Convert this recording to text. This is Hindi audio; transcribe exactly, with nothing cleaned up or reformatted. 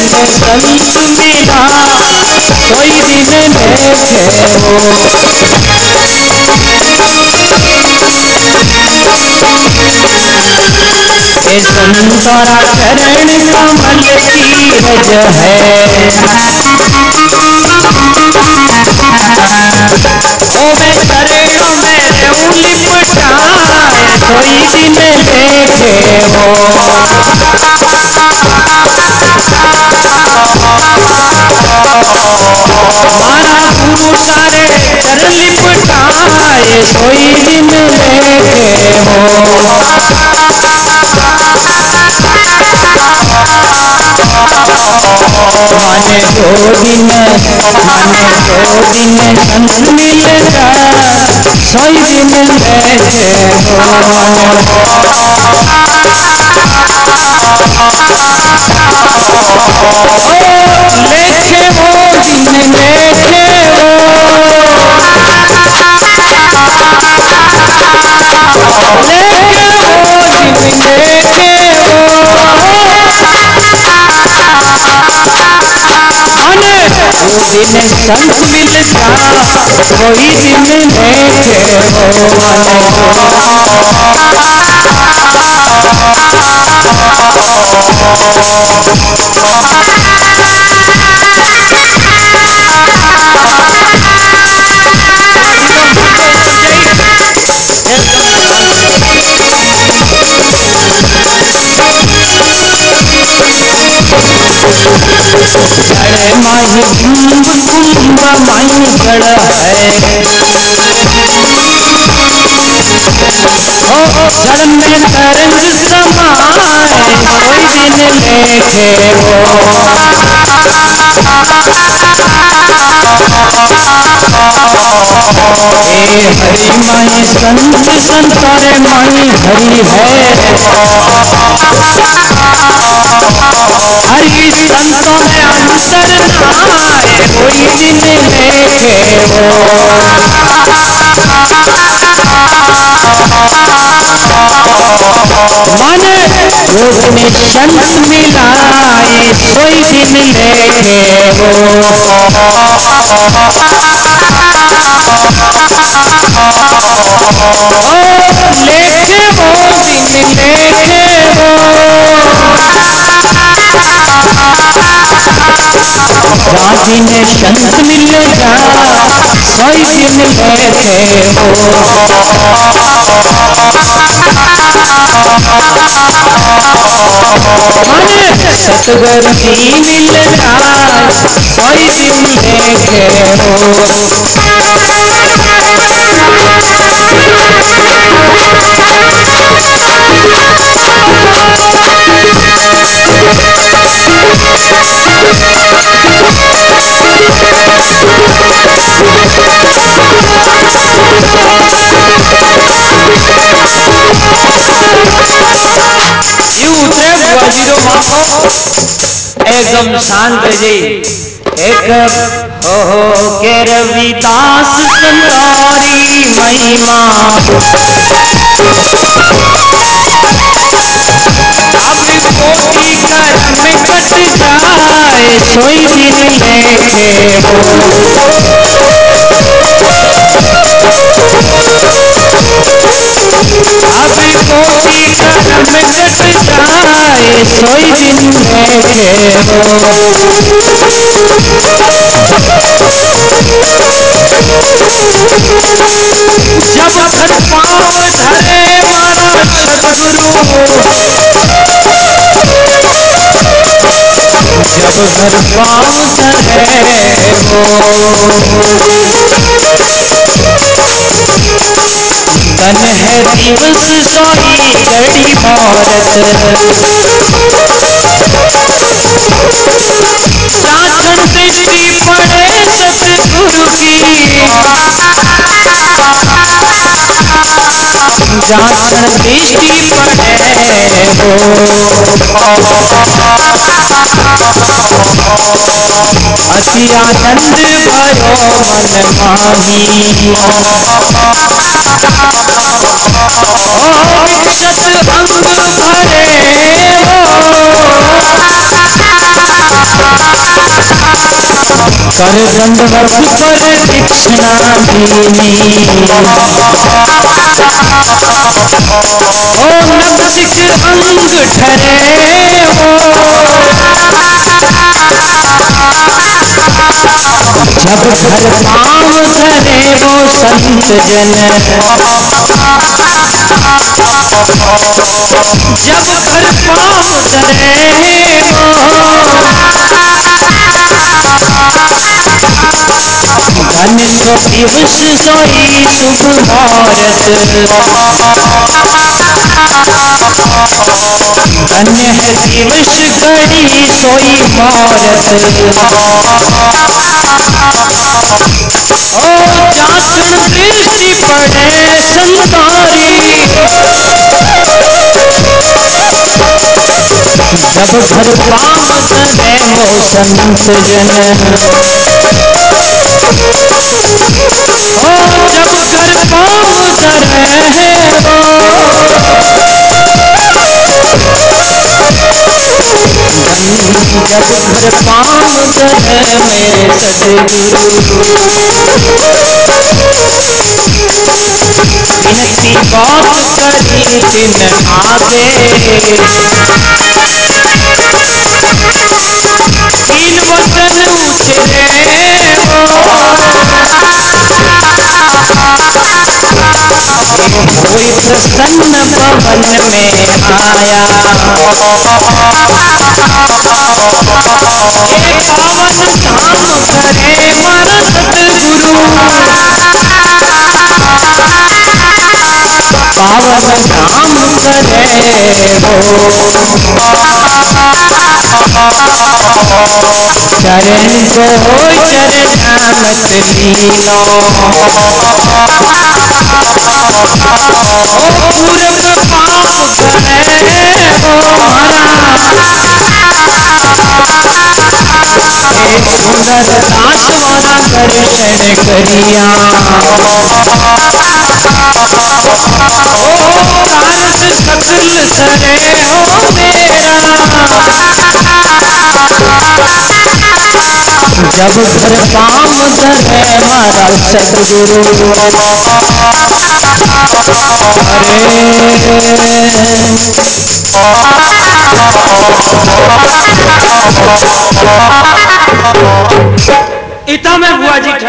संत मिला सोई दिन देखे हो। ये संतरा चरण कमल की रज है। ओ मैं चरणों में रहूं लिपटाए सोई दिन देखे हो। मारा गुरु सारे चरण लिपटाए सोई दिन देखे हो। माने जो दिन माने जो दिन संत मिल जाए सोई दिन देखे हो। लेखे वो दिन लेखे वो लेखे वो दिन लेखे वो दिन संत मिल जा कोई दिन देखे हो। जड़ माही कुंभ कुंभ माही जड़ है। ओ जड़ में तरंग समाए कोई दिन लेखे हो। हे हरि माही संत संतरे माही हरि है। हरि संतों में अंतर नाए कोई दिन लेखे हो। मन जो दिन संत मिलाए सोई दिन लेखे हो। ओ लेखे वो दिन लेखे वो जहाँ दिन संत मिल जा सोई दिन लेखे हो। मन सतगुरु की मिल जाए सोई दिन लेखे हो। एकदम शांत जी एक हो हो के रविदास संतारी महिमा अब कोटि कर्म में कट जाए सोई दिन लेखे हो। अब कोटि कर्म में कट जाए सोई दिन लेखे हो। जब घर पाँव धरे मारा सतगुरु जब घर पाँव धरे हो। तन है दिवस सोई घड़ी भारत जाचन दृष्टि पड़े सतगुरु की जाचन दृष्टि पड़े हो। अति आनंद भयो मन माही ओ विकसत अंग भरे हो। कर दंडवत पर दीक्षिणा दीनी ओ नवसिक अंग ठरे हो जब घर पांव धरे वो संत जन जब घर पांव धरे वो धन सो दिवस सोई शुभ मुहूर्त धन्य है दिवस घड़ी सोई मुहूर्त ओ जाचन दृष्टि पड़े संतारी जब घर पांव धरे वो संत जन ओ जब घर पांव धरे वो जब घर पांव धरे मेरे सदगुरु विनती बहुत करी दिन आगे तीन वचन उछले कोई प्रसन्न भवन में आया ये पावन धाम करे मारा सतगुरु पावन धाम करे वो चरण को चरणामत लीनो ओ पूर्व पाप करे वो हरा एक सुंदर दास वाला दर्शन करिया ओ कारज सकल सरे हो मेरा जब घर पांव धरे मारा सदगुरु अरे इतना में बुआ जी